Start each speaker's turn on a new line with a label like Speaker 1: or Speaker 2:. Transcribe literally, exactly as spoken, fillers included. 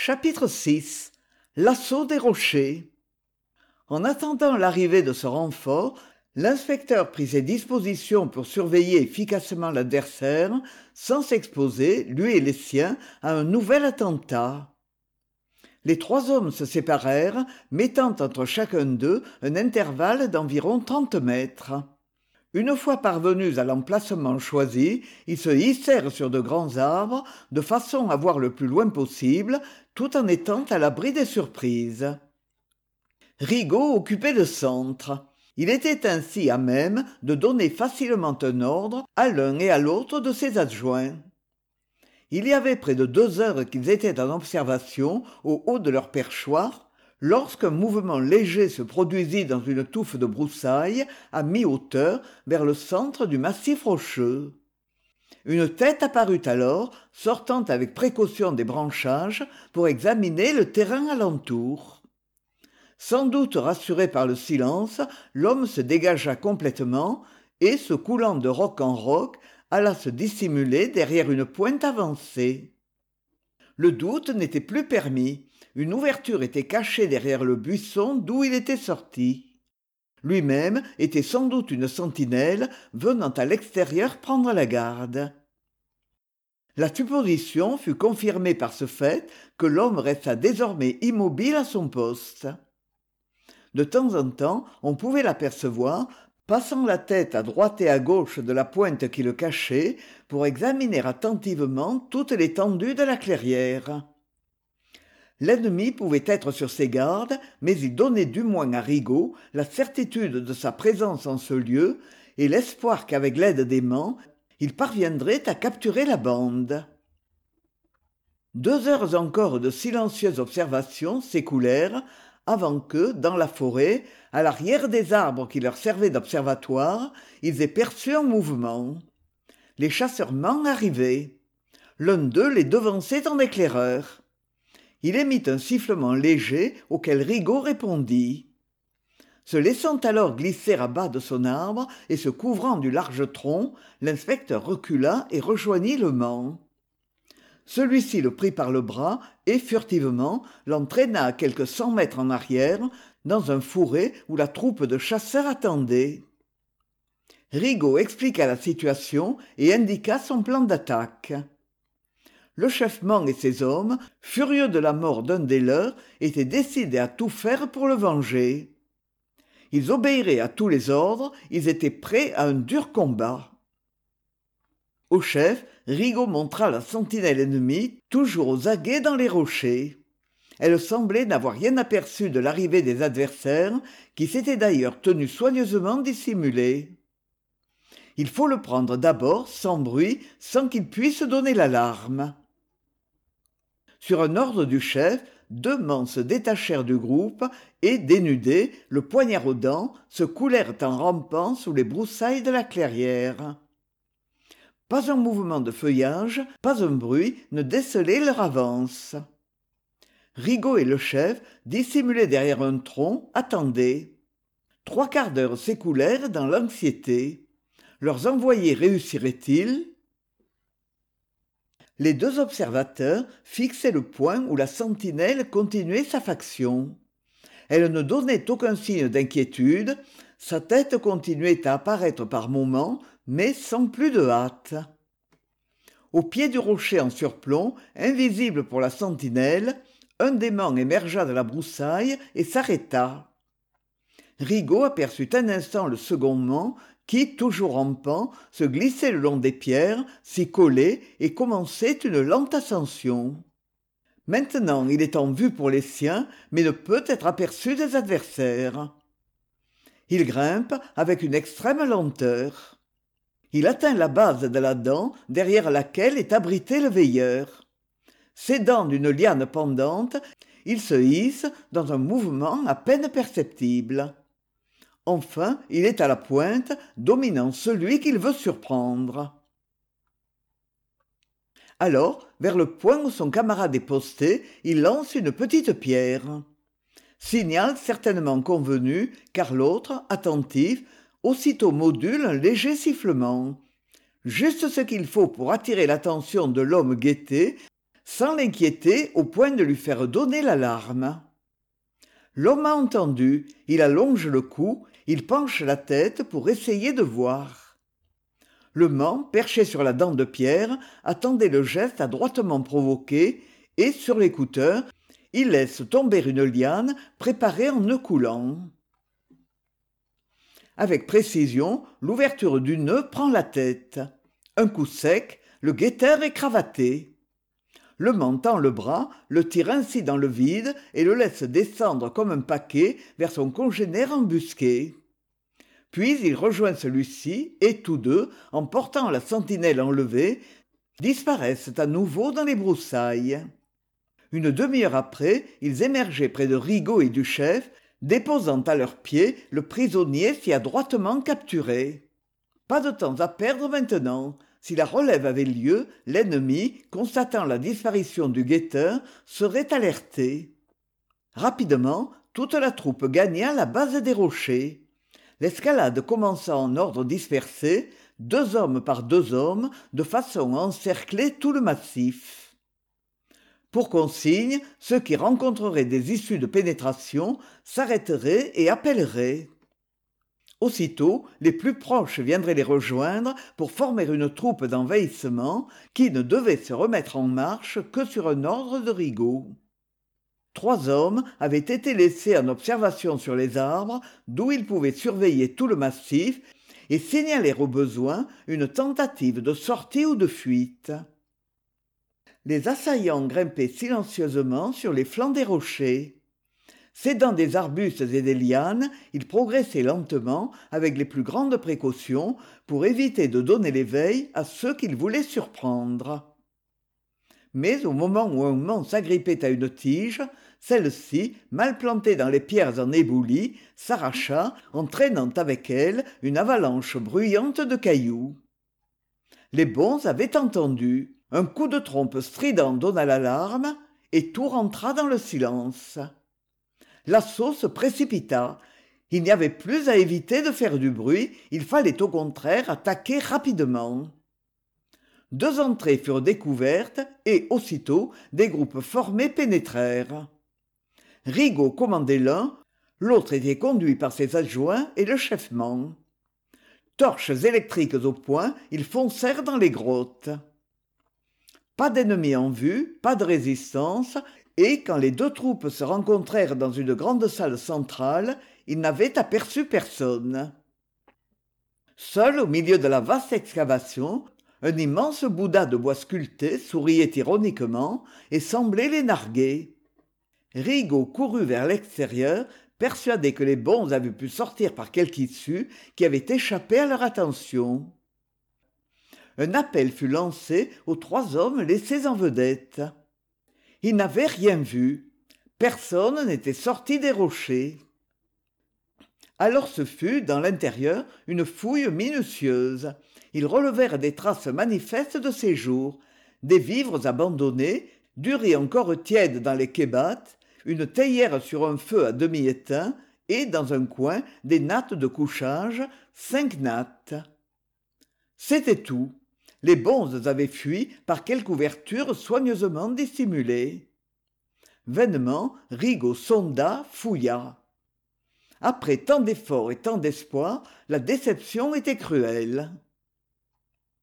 Speaker 1: Chapitre six. L'assaut des rochers. En attendant l'arrivée de ce renfort, l'inspecteur prit ses dispositions pour surveiller efficacement l'adversaire, sans s'exposer, lui et les siens, à un nouvel attentat. Les trois hommes se séparèrent, mettant entre chacun d'eux un intervalle d'environ trente mètres. Une fois parvenus à l'emplacement choisi, ils se hissèrent sur de grands arbres, de façon à voir le plus loin possible, tout en étant à l'abri des surprises. Rigaud occupait le centre. Il était ainsi à même de donner facilement un ordre à l'un et à l'autre de ses adjoints. Il y avait près de deux heures qu'ils étaient en observation au haut de leur perchoir, lorsqu'un mouvement léger se produisit dans une touffe de broussailles à mi-hauteur vers le centre du massif rocheux. Une tête apparut alors, sortant avec précaution des branchages pour examiner le terrain alentour. Sans doute rassuré par le silence, l'homme se dégagea complètement et, se coulant de roc en roc, alla se dissimuler derrière une pointe avancée. Le doute n'était plus permis. Une ouverture était cachée derrière le buisson d'où il était sorti. Lui-même était sans doute une sentinelle venant à l'extérieur prendre la garde. La supposition fut confirmée par ce fait que l'homme resta désormais immobile à son poste. De temps en temps, on pouvait l'apercevoir, passant la tête à droite et à gauche de la pointe qui le cachait, pour examiner attentivement toute l'étendue de la clairière. L'ennemi pouvait être sur ses gardes, mais il donnait du moins à Rigaud la certitude de sa présence en ce lieu et l'espoir qu'avec l'aide d'aimants, il parviendrait à capturer la bande. Deux heures encore de silencieuse observation s'écoulèrent avant que, dans la forêt, à l'arrière des arbres qui leur servaient d'observatoire, ils aient perçu un mouvement. Les chasseurs-mans arrivaient. L'un d'eux les devançait en éclaireur. Il émit un sifflement léger auquel Rigaud répondit. Se laissant alors glisser à bas de son arbre et se couvrant du large tronc, l'inspecteur recula et rejoignit le mans. Celui-ci le prit par le bras et, furtivement, l'entraîna à quelques cent mètres en arrière, dans un fourré où la troupe de chasseurs attendait. Rigaud expliqua la situation et indiqua son plan d'attaque. Le chef-man et ses hommes, furieux de la mort d'un des leurs, étaient décidés à tout faire pour le venger. Ils obéiraient à tous les ordres, ils étaient prêts à un dur combat. Au chef, Rigaud montra la sentinelle ennemie, toujours aux aguets dans les rochers. Elle semblait n'avoir rien aperçu de l'arrivée des adversaires, qui s'étaient d'ailleurs tenus soigneusement dissimulés. Il faut le prendre d'abord, sans bruit, sans qu'il puisse donner l'alarme. Sur un ordre du chef, deux mans se détachèrent du groupe et, dénudés, le poignard aux dents, se coulèrent en rampant sous les broussailles de la clairière. Pas un mouvement de feuillage, pas un bruit ne décelait leur avance. Rigaud et le chef, dissimulés derrière un tronc, attendaient. Trois quarts d'heure s'écoulèrent dans l'anxiété. Leurs envoyés réussiraient-ils ? Les deux observateurs fixaient le point où la sentinelle continuait sa faction. Elle ne donnait aucun signe d'inquiétude, sa tête continuait à apparaître par moments, mais sans plus de hâte. Au pied du rocher en surplomb, invisible pour la sentinelle, un des mans émergea de la broussaille et s'arrêta. Rigaud aperçut un instant le second mant qui, toujours rampant, se glissait le long des pierres, s'y collait et commençait une lente ascension. Maintenant il est en vue pour les siens, mais ne peut être aperçu des adversaires. Il grimpe avec une extrême lenteur. Il atteint la base de la dent derrière laquelle est abrité le veilleur. S'aidant d'une liane pendante, il se hisse dans un mouvement à peine perceptible. Enfin, il est à la pointe, dominant celui qu'il veut surprendre. Alors, vers le point où son camarade est posté, il lance une petite pierre. Signal certainement convenu, car l'autre, attentif, aussitôt module un léger sifflement. Juste ce qu'il faut pour attirer l'attention de l'homme guetté, sans l'inquiéter au point de lui faire donner l'alarme. L'homme a entendu, il allonge le cou, il penche la tête pour essayer de voir. Le mant, perché sur la dent de pierre, attendait le geste adroitement provoqué, et, sur l'écouteur, il laisse tomber une liane préparée en nœud coulant. Avec précision, l'ouverture du nœud prend la tête. Un coup sec, le guetteur est cravaté. Le mant tend le bras, le tire ainsi dans le vide et le laisse descendre comme un paquet vers son congénère embusqué. Puis il rejoint celui-ci et tous deux, en portant la sentinelle enlevée, disparaissent à nouveau dans les broussailles. Une demi-heure après, ils émergeaient près de Rigaud et du chef, déposant à leurs pieds le prisonnier si adroitement capturé. Pas de temps à perdre maintenant. Si la relève avait lieu, l'ennemi, constatant la disparition du guetteur, serait alerté. Rapidement, toute la troupe gagna la base des rochers. L'escalade commença en ordre dispersé, deux hommes par deux hommes, de façon à encercler tout le massif. Pour consigne, ceux qui rencontreraient des issues de pénétration s'arrêteraient et appelleraient. Aussitôt, les plus proches viendraient les rejoindre pour former une troupe d'envahissement qui ne devait se remettre en marche que sur un ordre de Rigaud. Trois hommes avaient été laissés en observation sur les arbres, d'où ils pouvaient surveiller tout le massif et signaler au besoin une tentative de sortie ou de fuite. Les assaillants grimpaient silencieusement sur les flancs des rochers. Cédant des arbustes et des lianes, ils progressaient lentement, avec les plus grandes précautions, pour éviter de donner l'éveil à ceux qu'ils voulaient surprendre. Mais au moment où un mant s'agrippait à une tige, celle-ci, mal plantée dans les pierres en éboulis, s'arracha, entraînant avec elle une avalanche bruyante de cailloux. Les bons avaient entendu. Un coup de trompe strident donna l'alarme, et tout rentra dans le silence. L'assaut se précipita. Il n'y avait plus à éviter de faire du bruit, il fallait au contraire attaquer rapidement. Deux entrées furent découvertes et, aussitôt, des groupes formés pénétrèrent. Rigaud commandait l'un, l'autre était conduit par ses adjoints et le chef-mant. Torches électriques au poing, ils foncèrent dans les grottes. Pas d'ennemis en vue, pas de résistance, et quand les deux troupes se rencontrèrent dans une grande salle centrale, ils n'avaient aperçu personne. Seul au milieu de la vaste excavation, un immense Bouddha de bois sculpté souriait ironiquement et semblait les narguer. Rigaud courut vers l'extérieur, persuadé que les bons avaient pu sortir par quelque issue qui avait échappé à leur attention. Un appel fut lancé aux trois hommes laissés en vedette. Ils n'avaient rien vu. Personne n'était sorti des rochers. Alors ce fut, dans l'intérieur, une fouille minutieuse. Ils relevèrent des traces manifestes de séjour, des vivres abandonnés, du riz encore tiède dans les kébates, une théière sur un feu à demi éteint, et, dans un coin, des nattes de couchage, cinq nattes. C'était tout. Les bonzes avaient fui par quelque ouverture soigneusement dissimulée. Vainement, Rigaud sonda, fouilla. Après tant d'efforts et tant d'espoir, la déception était cruelle.